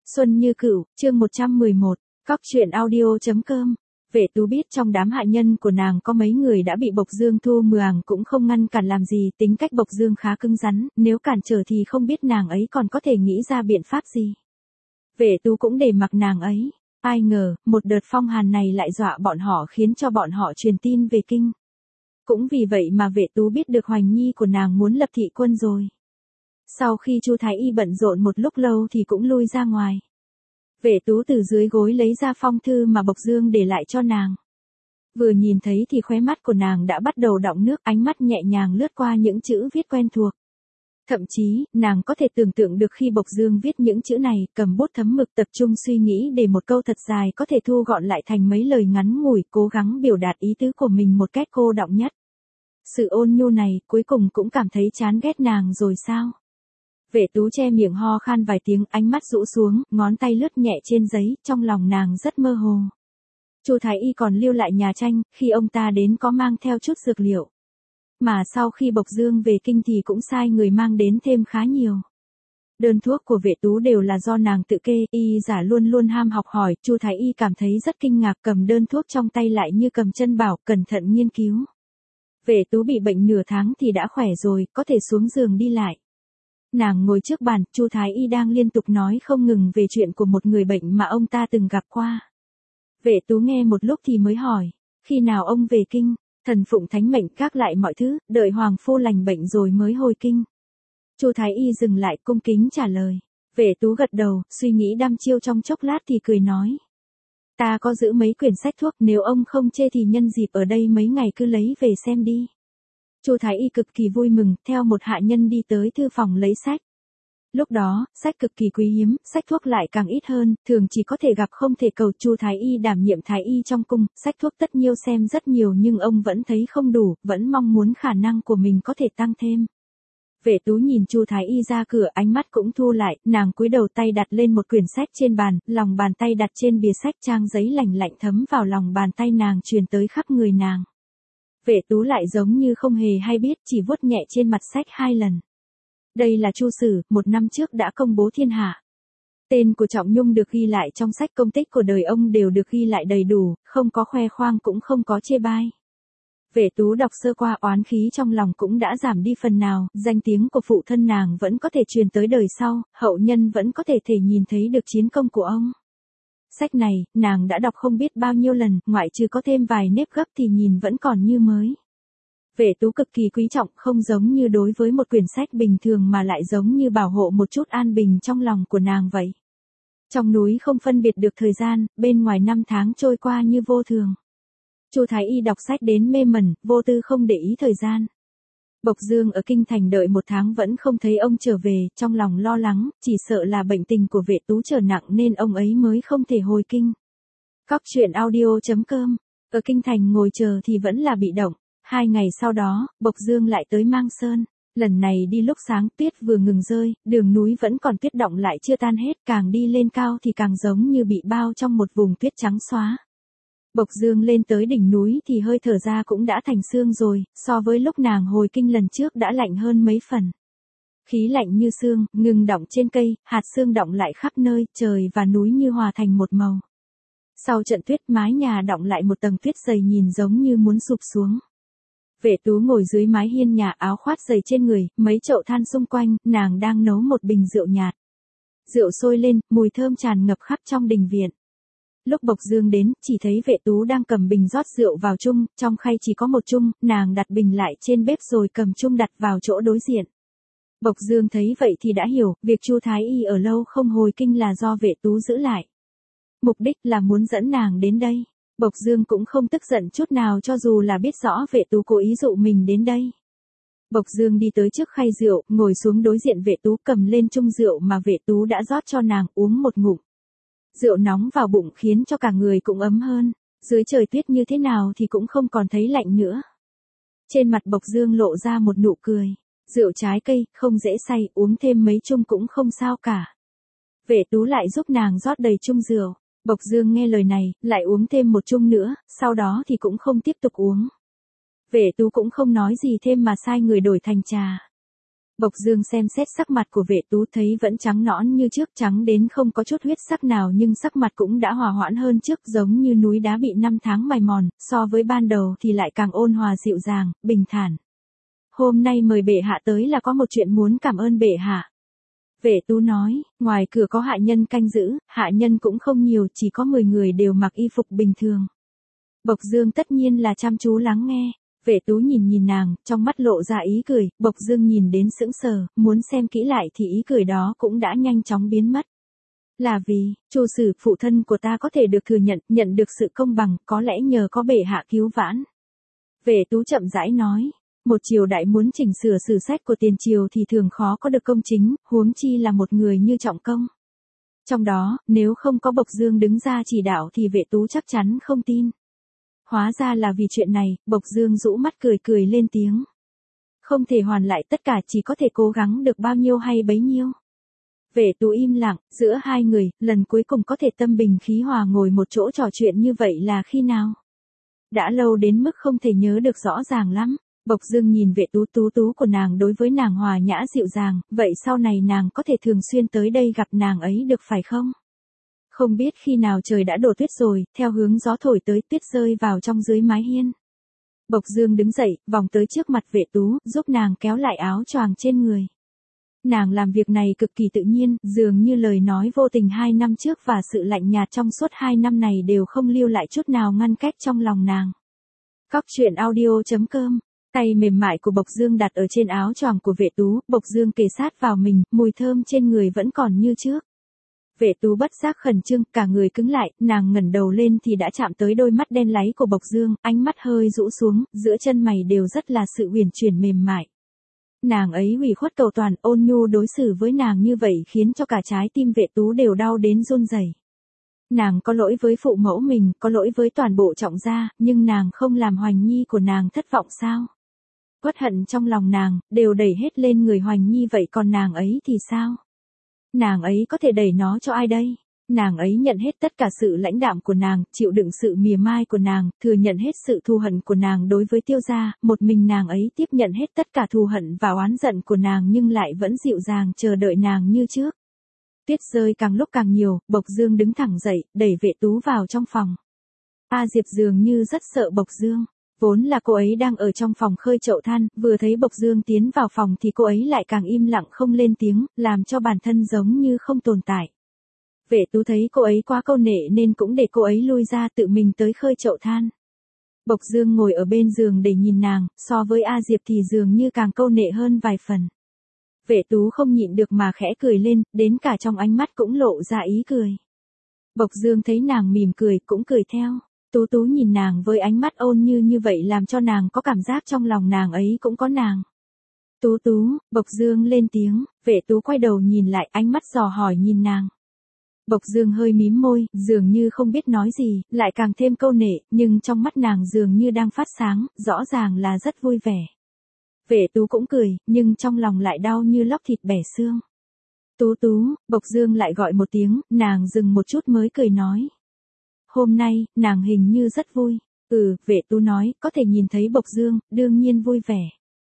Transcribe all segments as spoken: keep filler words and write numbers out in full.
Xuân Như Cửu, chương một trăm mười một, Cóc truyện audio.com. Vệ Tú biết trong đám hạ nhân của nàng có mấy người đã bị Bộc Dương thu mường cũng không ngăn cản làm gì, tính cách Bộc Dương khá cứng rắn, nếu cản trở thì không biết nàng ấy còn có thể nghĩ ra biện pháp gì. Vệ Tú cũng để mặc nàng ấy, ai ngờ, một đợt phong hàn này lại dọa bọn họ khiến cho bọn họ truyền tin về kinh. Cũng vì vậy mà Vệ Tú biết được Hoành Nhi của nàng muốn lập thị quân rồi. Sau khi Chu Thái Y bận rộn một lúc lâu thì cũng lui ra ngoài. Vệ Tú từ dưới gối lấy ra phong thư mà Bộc Dương để lại cho nàng. Vừa nhìn thấy thì khóe mắt của nàng đã bắt đầu đọng nước, ánh mắt nhẹ nhàng lướt qua những chữ viết quen thuộc. Thậm chí, nàng có thể tưởng tượng được khi Bộc Dương viết những chữ này, cầm bút thấm mực tập trung suy nghĩ để một câu thật dài có thể thu gọn lại thành mấy lời ngắn ngủi, cố gắng biểu đạt ý tứ của mình một cách cô đọng nhất. Sự ôn nhu này, cuối cùng cũng cảm thấy chán ghét nàng rồi sao? Vệ Tú che miệng ho khan vài tiếng, ánh mắt rũ xuống, ngón tay lướt nhẹ trên giấy, trong lòng nàng rất mơ hồ. Chu Thái Y còn lưu lại nhà tranh, khi ông ta đến có mang theo chút dược liệu. Mà sau khi Bộc Dương về kinh thì cũng sai người mang đến thêm khá nhiều. Đơn thuốc của Vệ Tú đều là do nàng tự kê, y giả luôn luôn ham học hỏi, Chu Thái Y cảm thấy rất kinh ngạc, cầm đơn thuốc trong tay lại như cầm chân bảo, cẩn thận nghiên cứu. Vệ Tú bị bệnh nửa tháng thì đã khỏe rồi, có thể xuống giường đi lại. Nàng ngồi trước bàn, Chu Thái Y đang liên tục nói không ngừng về chuyện của một người bệnh mà ông ta từng gặp qua. Vệ Tú nghe một lúc thì mới hỏi, khi nào ông về kinh? Thần phụng thánh mệnh gác lại mọi thứ, đợi hoàng phu lành bệnh rồi mới hồi kinh. Chu Thái Y dừng lại cung kính trả lời. Vệ Tú gật đầu, suy nghĩ đăm chiêu trong chốc lát thì cười nói. Ta có giữ mấy quyển sách thuốc, nếu ông không chê thì nhân dịp ở đây mấy ngày cứ lấy về xem đi. Chu Thái Y cực kỳ vui mừng, theo một hạ nhân đi tới thư phòng lấy sách. Lúc đó, sách cực kỳ quý hiếm, sách thuốc lại càng ít hơn, thường chỉ có thể gặp không thể cầu. Chu Thái Y đảm nhiệm Thái Y trong cung, sách thuốc tất nhiêu xem rất nhiều nhưng ông vẫn thấy không đủ, vẫn mong muốn khả năng của mình có thể tăng thêm. Vệ Tú nhìn Chu Thái Y ra cửa, ánh mắt cũng thu lại, nàng cúi đầu tay đặt lên một quyển sách trên bàn, lòng bàn tay đặt trên bìa sách, trang giấy lành lạnh thấm vào lòng bàn tay nàng truyền tới khắp người nàng. Vệ Tú lại giống như không hề hay biết, chỉ vuốt nhẹ trên mặt sách hai lần. Đây là Chu Sử, một năm trước đã công bố thiên hạ. Tên của Trọng Nhung được ghi lại trong sách công tích của đời ông đều được ghi lại đầy đủ, không có khoe khoang cũng không có chê bai. Vệ Tú đọc sơ qua, oán khí trong lòng cũng đã giảm đi phần nào, danh tiếng của phụ thân nàng vẫn có thể truyền tới đời sau, hậu nhân vẫn có thể thể nhìn thấy được chiến công của ông. Sách này, nàng đã đọc không biết bao nhiêu lần, ngoại trừ có thêm vài nếp gấp thì nhìn vẫn còn như mới. Vệ Tú cực kỳ quý trọng, không giống như đối với một quyển sách bình thường mà lại giống như bảo hộ một chút an bình trong lòng của nàng vậy. Trong núi không phân biệt được thời gian, bên ngoài năm tháng trôi qua như vô thường. Chu Thái Y đọc sách đến mê mẩn, vô tư không để ý thời gian. Bộc Dương ở kinh thành đợi một tháng vẫn không thấy ông trở về, trong lòng lo lắng, chỉ sợ là bệnh tình của Vệ Tú trở nặng nên ông ấy mới không thể hồi kinh. Cóc truyện audio.com. Ở kinh thành ngồi chờ thì vẫn là bị động. Hai ngày sau đó, Bộc Dương lại tới Mang Sơn. Lần này đi lúc sáng, tuyết vừa ngừng rơi, đường núi vẫn còn tuyết động lại chưa tan hết, càng đi lên cao thì càng giống như bị bao trong một vùng tuyết trắng xóa. Bộc Dương lên tới đỉnh núi thì hơi thở ra cũng đã thành sương rồi, so với lúc nàng hồi kinh lần trước đã lạnh hơn mấy phần. Khí lạnh như sương, ngừng đọng trên cây, hạt sương đọng lại khắp nơi, trời và núi như hòa thành một màu. Sau trận tuyết, mái nhà đọng lại một tầng tuyết dày nhìn giống như muốn sụp xuống. Vệ Tú ngồi dưới mái hiên nhà, áo khoác dày trên người, mấy chậu than xung quanh, nàng đang nấu một bình rượu nhạt. Rượu sôi lên, mùi thơm tràn ngập khắp trong đình viện. Lúc Bộc Dương đến, chỉ thấy Vệ Tú đang cầm bình rót rượu vào chung, trong khay chỉ có một chung, nàng đặt bình lại trên bếp rồi cầm chung đặt vào chỗ đối diện. Bộc Dương thấy vậy thì đã hiểu, việc Chu Thái Y ở lâu không hồi kinh là do Vệ Tú giữ lại. Mục đích là muốn dẫn nàng đến đây. Bộc Dương cũng không tức giận chút nào cho dù là biết rõ Vệ Tú cố ý dụ mình đến đây. Bộc Dương đi tới trước khay rượu, ngồi xuống đối diện Vệ Tú, cầm lên chung rượu mà Vệ Tú đã rót cho nàng, uống một ngụm. Rượu nóng vào bụng khiến cho cả người cũng ấm hơn, dưới trời tuyết như thế nào thì cũng không còn thấy lạnh nữa. Trên mặt Bộc Dương lộ ra một nụ cười, rượu trái cây, không dễ say, uống thêm mấy chung cũng không sao cả. Vệ Tú lại giúp nàng rót đầy chung rượu, Bộc Dương nghe lời này, lại uống thêm một chung nữa, sau đó thì cũng không tiếp tục uống. Vệ Tú cũng không nói gì thêm mà sai người đổi thành trà. Bộc Dương xem xét sắc mặt của Vệ Tú thấy vẫn trắng nõn như trước, trắng đến không có chút huyết sắc nào, nhưng sắc mặt cũng đã hòa hoãn hơn trước, giống như núi đá bị năm tháng mài mòn, so với ban đầu thì lại càng ôn hòa dịu dàng, bình thản. Hôm nay mời bệ hạ tới là có một chuyện muốn cảm ơn bệ hạ. Vệ Tú nói, ngoài cửa có hạ nhân canh giữ, hạ nhân cũng không nhiều, chỉ có mười người đều mặc y phục bình thường. Bộc Dương tất nhiên là chăm chú lắng nghe. Vệ Tú nhìn nhìn nàng, trong mắt lộ ra ý cười, Bộc Dương nhìn đến sững sờ, muốn xem kỹ lại thì ý cười đó cũng đã nhanh chóng biến mất. Là vì, Chu Sử phụ thân của ta có thể được thừa nhận, nhận được sự công bằng, có lẽ nhờ có bệ hạ cứu vãn. Vệ Tú chậm rãi nói, một triều đại muốn chỉnh sửa sử sách của tiền triều thì thường khó có được công chính, huống chi là một người như Trọng Công. Trong đó, nếu không có Bộc Dương đứng ra chỉ đạo thì Vệ Tú chắc chắn không tin. Hóa ra là vì chuyện này, Bộc Dương rũ mắt cười cười lên tiếng. Không thể hoàn lại tất cả, chỉ có thể cố gắng được bao nhiêu hay bấy nhiêu. Vệ Tú im lặng, giữa hai người, lần cuối cùng có thể tâm bình khí hòa ngồi một chỗ trò chuyện như vậy là khi nào? Đã lâu đến mức không thể nhớ được rõ ràng lắm. Bộc Dương nhìn Vệ Tú, tú tú của nàng đối với nàng hòa nhã dịu dàng, vậy sau này nàng có thể thường xuyên tới đây gặp nàng ấy được phải không? Không biết khi nào trời đã đổ tuyết rồi, theo hướng gió thổi tới, tuyết rơi vào trong dưới mái hiên. Bộc Dương đứng dậy, vòng tới trước mặt Vệ Tú, giúp nàng kéo lại áo choàng trên người. Nàng làm việc này cực kỳ tự nhiên, dường như lời nói vô tình hai năm trước và sự lạnh nhạt trong suốt hai năm này đều không lưu lại chút nào ngăn cách trong lòng nàng. Cóc truyện audio chấm com. Tay mềm mại của Bộc Dương đặt ở trên áo choàng của Vệ Tú, Bộc Dương kề sát vào mình, mùi thơm trên người vẫn còn như trước. Vệ Tú bất giác khẩn trương, cả người cứng lại, nàng ngẩng đầu lên thì đã chạm tới đôi mắt đen láy của Bộc Dương, ánh mắt hơi rũ xuống, giữa chân mày đều rất là sự uyển chuyển mềm mại. Nàng ấy ủy khuất cầu toàn, ôn nhu đối xử với nàng như vậy khiến cho cả trái tim Vệ Tú đều đau đến run rẩy. Nàng có lỗi với phụ mẫu mình, có lỗi với toàn bộ Trọng gia, nhưng nàng không làm Hoành Nhi của nàng thất vọng sao? Uất hận trong lòng nàng, đều đẩy hết lên người Hoành Nhi, vậy còn nàng ấy thì sao? Nàng ấy có thể đẩy nó cho ai đây? Nàng ấy nhận hết tất cả sự lãnh đạm của nàng, chịu đựng sự mỉa mai của nàng, thừa nhận hết sự thù hận của nàng đối với Tiêu gia, một mình nàng ấy tiếp nhận hết tất cả thù hận và oán giận của nàng nhưng lại vẫn dịu dàng chờ đợi nàng như trước. Tuyết rơi càng lúc càng nhiều, Bộc Dương đứng thẳng dậy, đẩy Vệ Tú vào trong phòng. A Diệp dường như rất sợ Bộc Dương. Vốn là cô ấy đang ở trong phòng khơi chậu than, vừa thấy Bộc Dương tiến vào phòng thì cô ấy lại càng im lặng không lên tiếng, làm cho bản thân giống như không tồn tại. Vệ Tú thấy cô ấy quá câu nệ nên cũng để cô ấy lui ra tự mình tới khơi chậu than. Bộc Dương ngồi ở bên giường để nhìn nàng, so với A Diệp thì dường như càng câu nệ hơn vài phần. Vệ Tú không nhịn được mà khẽ cười lên, đến cả trong ánh mắt cũng lộ ra ý cười. Bộc Dương thấy nàng mỉm cười cũng cười theo. Tú Tú nhìn nàng với ánh mắt ôn như như vậy làm cho nàng có cảm giác trong lòng nàng ấy cũng có nàng. Tú Tú, Bộc Dương lên tiếng, Vệ Tú quay đầu nhìn lại, ánh mắt dò hỏi nhìn nàng. Bộc Dương hơi mím môi, dường như không biết nói gì, lại càng thêm câu nệ, nhưng trong mắt nàng dường như đang phát sáng, rõ ràng là rất vui vẻ. Vệ Tú cũng cười, nhưng trong lòng lại đau như lóc thịt bẻ xương. Tú Tú, Bộc Dương lại gọi một tiếng, nàng dừng một chút mới cười nói. Hôm nay, nàng hình như rất vui. Ừ, Vệ Tú nói, có thể nhìn thấy Bộc Dương, đương nhiên vui vẻ.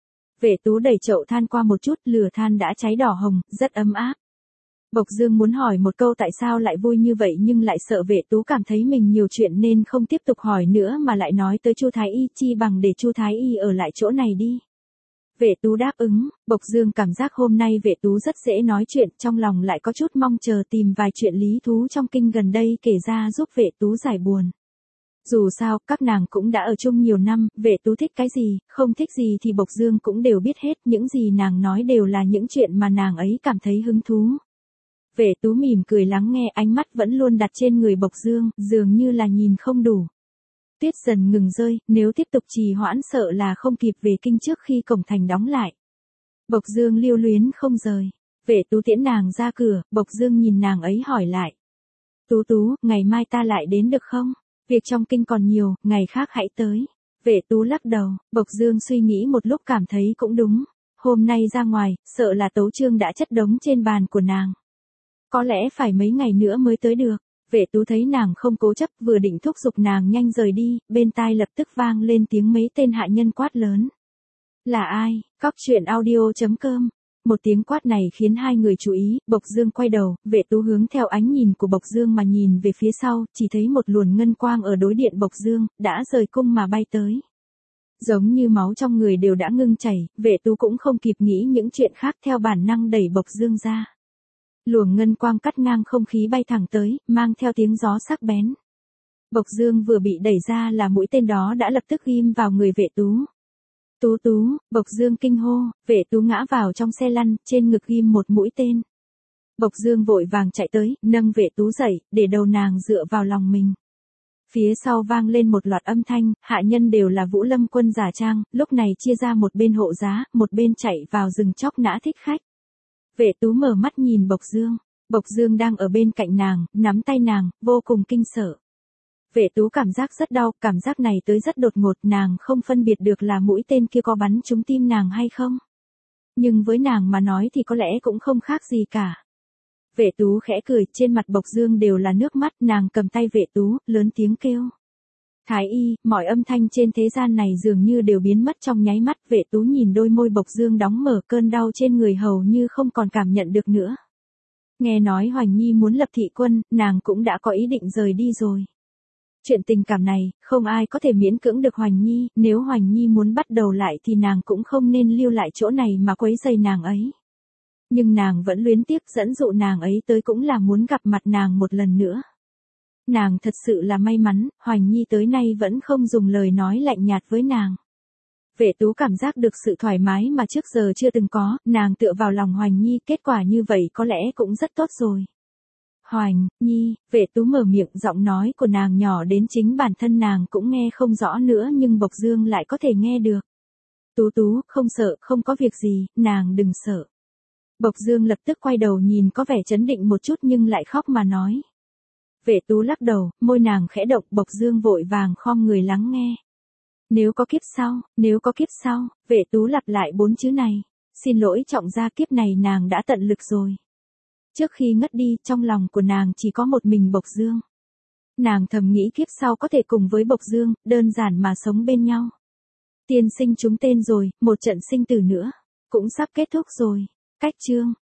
Vệ Tú đẩy chậu than qua một chút, lửa than đã cháy đỏ hồng, rất ấm áp. Bộc Dương muốn hỏi một câu tại sao lại vui như vậy nhưng lại sợ Vệ Tú cảm thấy mình nhiều chuyện nên không tiếp tục hỏi nữa mà lại nói tới Chu Thái Y, chi bằng để Chu Thái Y ở lại chỗ này đi. Vệ Tú đáp ứng, Bộc Dương cảm giác hôm nay Vệ Tú rất dễ nói chuyện, trong lòng lại có chút mong chờ tìm vài chuyện lý thú trong kinh gần đây kể ra giúp Vệ Tú giải buồn. Dù sao, các nàng cũng đã ở chung nhiều năm, Vệ Tú thích cái gì, không thích gì thì Bộc Dương cũng đều biết hết, những gì nàng nói đều là những chuyện mà nàng ấy cảm thấy hứng thú. Vệ Tú mỉm cười lắng nghe, ánh mắt vẫn luôn đặt trên người Bộc Dương, dường như là nhìn không đủ. Tuyết dần ngừng rơi, nếu tiếp tục trì hoãn sợ là không kịp về kinh trước khi cổng thành đóng lại. Bộc Dương lưu luyến không rời. Vệ Tú tiễn nàng ra cửa, Bộc Dương nhìn nàng ấy hỏi lại. Tú Tú, ngày mai ta lại đến được không? Việc trong kinh còn nhiều, ngày khác hãy tới. Vệ Tú lắc đầu, Bộc Dương suy nghĩ một lúc cảm thấy cũng đúng. Hôm nay ra ngoài, sợ là tấu chương đã chất đống trên bàn của nàng. Có lẽ phải mấy ngày nữa mới tới được. Vệ Tú thấy nàng không cố chấp, vừa định thúc giục nàng nhanh rời đi, bên tai lập tức vang lên tiếng mấy tên hạ nhân quát lớn. Là ai? Cóc truyện audio chấm com Một tiếng quát này khiến hai người chú ý, Bộc Dương quay đầu, Vệ Tú hướng theo ánh nhìn của Bộc Dương mà nhìn về phía sau, chỉ thấy một luồn ngân quang ở đối điện Bộc Dương, đã rời cung mà bay tới. Giống như máu trong người đều đã ngưng chảy, Vệ Tú cũng không kịp nghĩ những chuyện khác theo bản năng đẩy Bộc Dương ra. Luồng ngân quang cắt ngang không khí bay thẳng tới, mang theo tiếng gió sắc bén. Bộc Dương vừa bị đẩy ra là mũi tên đó đã lập tức ghim vào người Vệ Tú. Tú Tú, Bộc Dương kinh hô, Vệ Tú ngã vào trong xe lăn, trên ngực ghim một mũi tên. Bộc Dương vội vàng chạy tới, nâng Vệ Tú dậy, để đầu nàng dựa vào lòng mình. Phía sau vang lên một loạt âm thanh, hạ nhân đều là Vũ Lâm quân giả trang, lúc này chia ra một bên hộ giá, một bên chạy vào rừng chóc nã thích khách. Vệ Tú mở mắt nhìn Bộc Dương, Bộc Dương đang ở bên cạnh nàng, nắm tay nàng, vô cùng kinh sợ. Vệ Tú cảm giác rất đau, cảm giác này tới rất đột ngột, nàng không phân biệt được là mũi tên kia có bắn trúng tim nàng hay không. Nhưng với nàng mà nói thì có lẽ cũng không khác gì cả. Vệ Tú khẽ cười, trên mặt Bộc Dương đều là nước mắt, nàng cầm tay Vệ Tú, lớn tiếng kêu. Thái y, mọi âm thanh trên thế gian này dường như đều biến mất trong nháy mắt, Vệ Tú nhìn đôi môi Bộc Dương đóng mở, cơn đau trên người hầu như không còn cảm nhận được nữa. Nghe nói Hoành Nhi muốn lập thị quân, nàng cũng đã có ý định rời đi rồi. Chuyện tình cảm này, không ai có thể miễn cưỡng được Hoành Nhi, nếu Hoành Nhi muốn bắt đầu lại thì nàng cũng không nên lưu lại chỗ này mà quấy rầy nàng ấy. Nhưng nàng vẫn luyến tiếc, dẫn dụ nàng ấy tới cũng là muốn gặp mặt nàng một lần nữa. Nàng thật sự là may mắn, Hoành Nhi tới nay vẫn không dùng lời nói lạnh nhạt với nàng. Vệ Tú cảm giác được sự thoải mái mà trước giờ chưa từng có, nàng tựa vào lòng Hoành Nhi, kết quả như vậy có lẽ cũng rất tốt rồi. Hoành Nhi, Vệ Tú mở miệng, giọng nói của nàng nhỏ đến chính bản thân nàng cũng nghe không rõ nữa nhưng Bộc Dương lại có thể nghe được. Tú Tú, không sợ, không có việc gì, nàng đừng sợ. Bộc Dương lập tức quay đầu nhìn có vẻ trấn định một chút nhưng lại khóc mà nói. Vệ Tú lắc đầu, môi nàng khẽ động, Bộc Dương vội vàng khom người lắng nghe. Nếu có kiếp sau, nếu có kiếp sau, Vệ Tú lặp lại bốn chữ này. Xin lỗi trọng gia, kiếp này nàng đã tận lực rồi. Trước khi ngất đi, trong lòng của nàng chỉ có một mình Bộc Dương. Nàng thầm nghĩ kiếp sau có thể cùng với Bộc Dương, đơn giản mà sống bên nhau. Tiên sinh trúng tên rồi, một trận sinh tử nữa, cũng sắp kết thúc rồi. Cách chương